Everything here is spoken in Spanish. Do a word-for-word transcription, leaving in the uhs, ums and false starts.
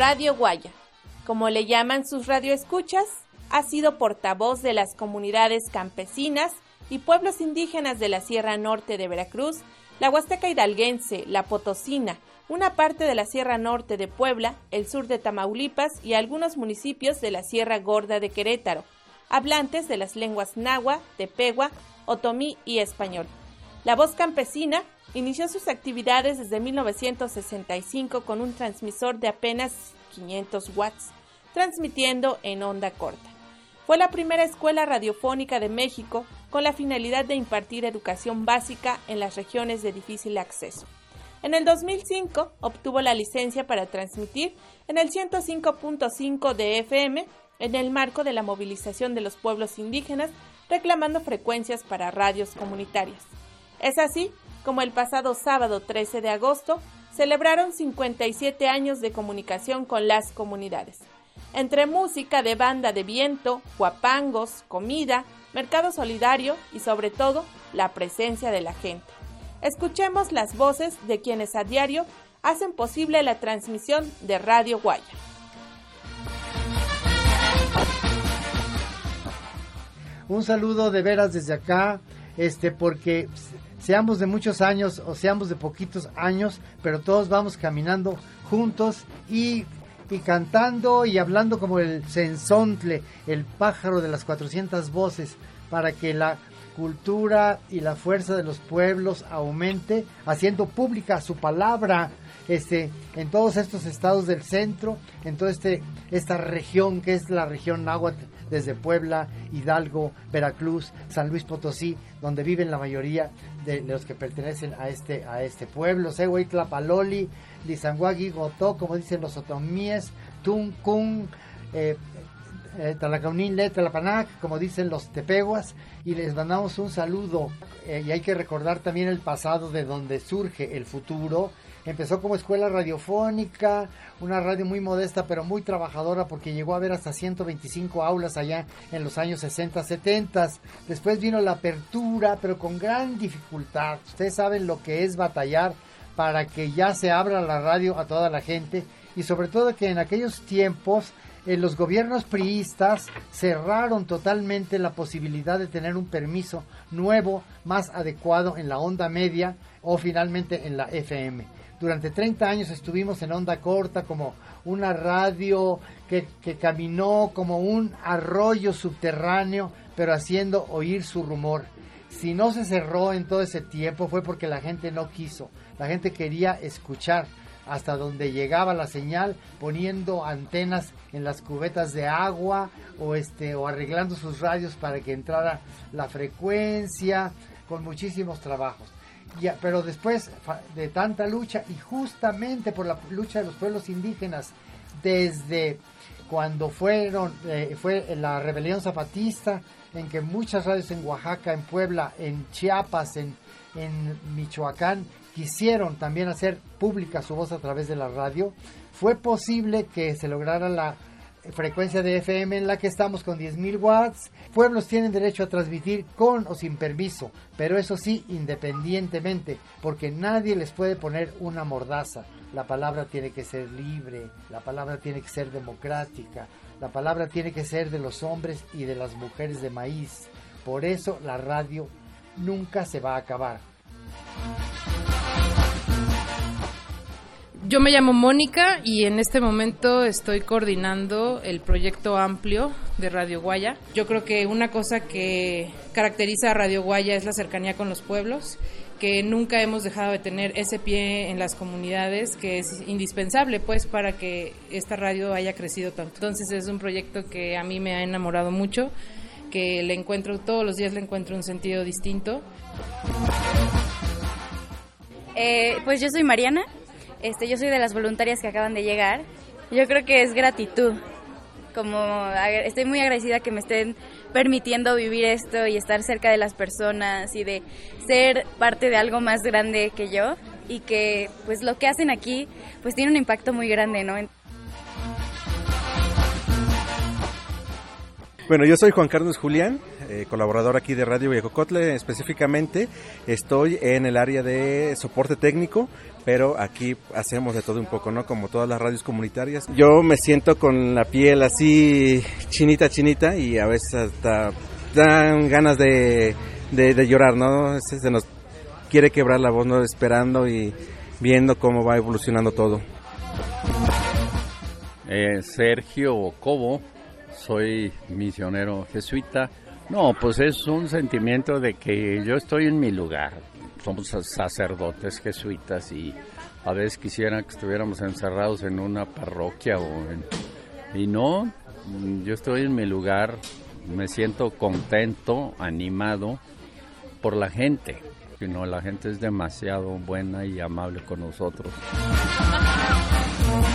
Radio Guaya, como le llaman sus radioescuchas, ha sido portavoz de las comunidades campesinas y pueblos indígenas de la Sierra Norte de Veracruz, la Huasteca Hidalguense, la Potosina, una parte de la Sierra Norte de Puebla, el sur de Tamaulipas y algunos municipios de la Sierra Gorda de Querétaro, hablantes de las lenguas náhuatl, tepehua, otomí y español. La Voz Campesina inició sus actividades desde mil novecientos sesenta y cinco con un transmisor de apenas quinientos watts, transmitiendo en onda corta. Fue la primera escuela radiofónica de México con la finalidad de impartir educación básica en las regiones de difícil acceso. En el dos mil cinco obtuvo la licencia para transmitir en el ciento cinco punto cinco de F M en el marco de la movilización de los pueblos indígenas reclamando frecuencias para radios comunitarias. Es así como el pasado sábado trece de agosto celebraron cincuenta y siete años de comunicación con las comunidades. Entre música de banda de viento, huapangos, comida, mercado solidario y sobre todo la presencia de la gente. Escuchemos las voces de quienes a diario hacen posible la transmisión de Radio Guaya. Un saludo de veras desde acá, este, porque seamos de muchos años o seamos de poquitos años, pero todos vamos caminando juntos y, y cantando y hablando como el cenzontle, el pájaro de las cuatrocientas voces, para que la cultura y la fuerza de los pueblos aumente, haciendo pública su palabra este, en todos estos estados del centro, en toda este, esta región que es la región náhuatl, desde Puebla, Hidalgo, Veracruz, San Luis Potosí, donde viven la mayoría de los que pertenecen a este a este pueblo. Sehuay, Tlapaloli, Lizanguagui, Gotó, como dicen los otomíes, Tuncún, eh, eh, Talacaunín, Tlapanac, como dicen los tepehuas, y les mandamos un saludo. Eh, y hay que recordar también el pasado de donde surge el futuro. Empezó como escuela radiofónica, una radio muy modesta pero muy trabajadora porque llegó a haber hasta ciento veinticinco aulas allá en los años sesenta, setenta. Después vino la apertura, pero con gran dificultad. Ustedes saben lo que es batallar para que ya se abra la radio a toda la gente, y sobre todo que en aquellos tiempos eh, los gobiernos priistas cerraron totalmente la posibilidad de tener un permiso nuevo, más adecuado en la onda media o finalmente en la F M. Durante treinta años estuvimos en onda corta como una radio que, que caminó como un arroyo subterráneo, pero haciendo oír su rumor. Si no se cerró en todo ese tiempo fue porque la gente no quiso. La gente quería escuchar hasta donde llegaba la señal, poniendo antenas en las cubetas de agua o, este, o arreglando sus radios para que entrara la frecuencia, con muchísimos trabajos. Ya, pero después de tanta lucha, y justamente por la lucha de los pueblos indígenas, desde cuando fueron eh, fue la rebelión zapatista, en que muchas radios en Oaxaca, en Puebla, en Chiapas, en, en Michoacán, quisieron también hacer pública su voz a través de la radio, fue posible que se lograra la frecuencia de F M en la que estamos con diez mil watts. Pueblos tienen derecho a transmitir con o sin permiso, pero eso sí, independientemente, porque nadie les puede poner una mordaza. La palabra tiene que ser libre, la palabra tiene que ser democrática, la palabra tiene que ser de los hombres y de las mujeres de maíz. Por eso la radio nunca se va a acabar. Yo me llamo Mónica y en este momento estoy coordinando el proyecto amplio de Radio Guaya. Yo creo que una cosa que caracteriza a Radio Guaya es la cercanía con los pueblos, que nunca hemos dejado de tener ese pie en las comunidades, que es indispensable pues para que esta radio haya crecido tanto. Entonces es un proyecto que a mí me ha enamorado mucho, que le encuentro, todos los días le encuentro un sentido distinto. Eh, pues yo soy Mariana. Este, yo soy de las voluntarias que acaban de llegar. Yo creo que es gratitud. Como estoy muy agradecida que me estén permitiendo vivir esto y estar cerca de las personas y de ser parte de algo más grande que yo, y que pues lo que hacen aquí pues tiene un impacto muy grande, ¿no? Bueno, yo soy Juan Carlos Julián, eh, colaborador aquí de Radio Huejocotle. Específicamente estoy en el área de soporte técnico, pero aquí hacemos de todo un poco, ¿no? Como todas las radios comunitarias. Yo me siento con la piel así chinita, chinita, y a veces hasta dan ganas de, de, de llorar, ¿no? Se, se nos quiere quebrar la voz, ¿no? Esperando y viendo cómo va evolucionando todo. Eh, Sergio Cobo, soy misionero jesuita. No, pues es un sentimiento de que yo estoy en mi lugar. Somos sacerdotes jesuitas y a veces quisiera que estuviéramos encerrados en una parroquia o en... y no, yo estoy en mi lugar, me siento contento, animado por la gente. You know, la gente es demasiado buena y amable con nosotros.